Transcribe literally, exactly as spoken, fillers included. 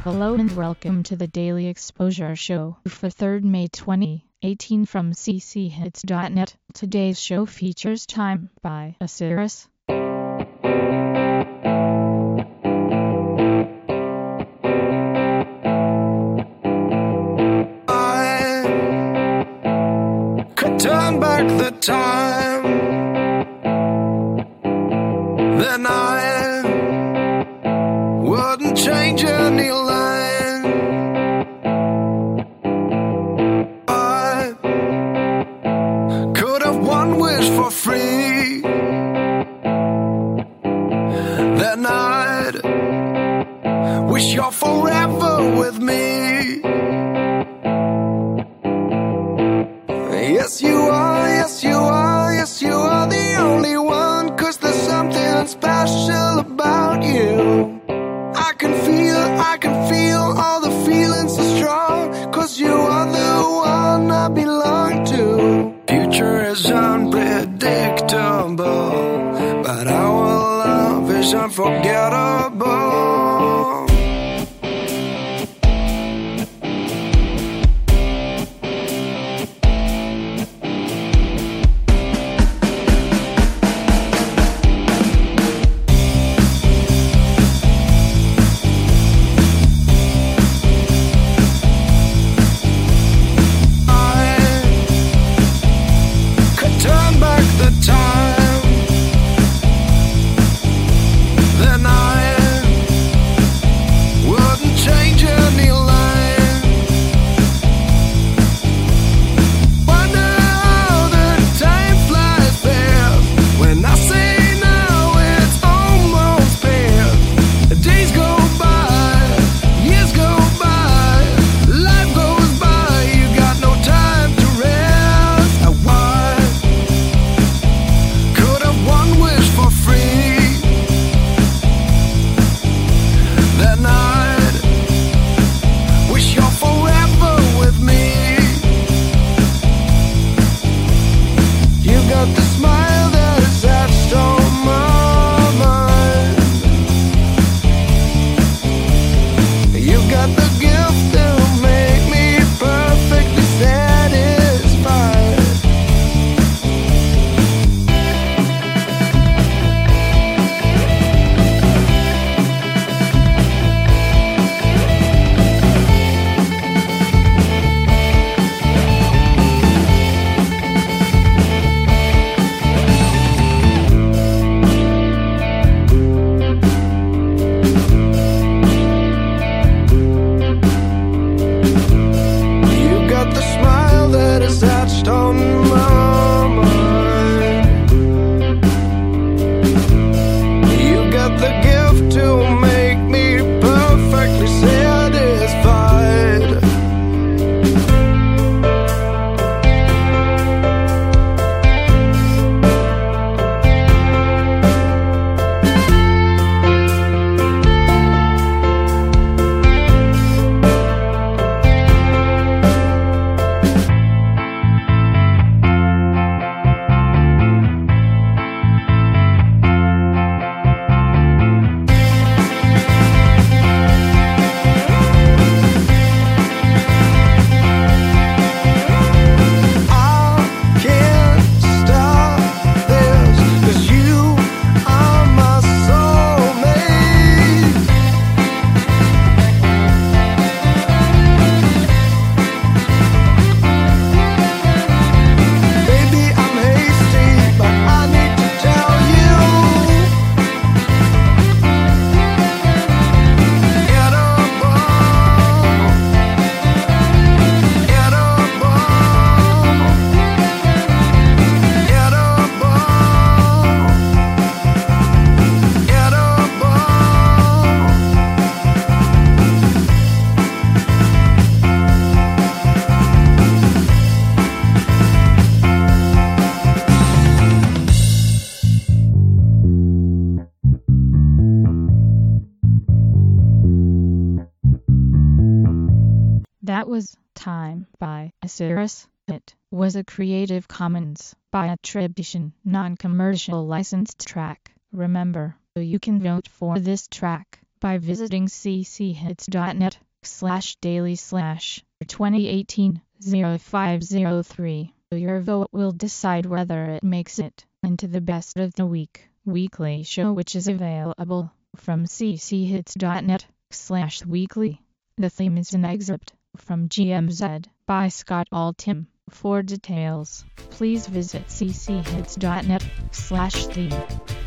Hello and welcome to the Daily Exposure Show for third May twenty eighteen from c c hits dot net. Today's show features Time by Osiris. I could turn back the time, then I wouldn't change any line. I could have one wish for free, then I'd wish you're forever with me. Yes you are, yes you are, yes you are the only one, 'cause there's something special about you. I can feel, I can feel all the feelings so strong, 'cause you are the one I belong to. Future is unpredictable, but our love is unforgettable. That was Time by Osiris. It was a Creative Commons by attribution, non-commercial licensed track. Remember, you can vote for this track by visiting cchits.net slash daily slash twenty eighteen oh five oh three. Your vote will decide whether it makes it into the best of the week weekly show, which is available from cchits.net slash weekly. The theme is an excerpt from G M Z by Scott Altham. For details, please visit cchits.net slash theme.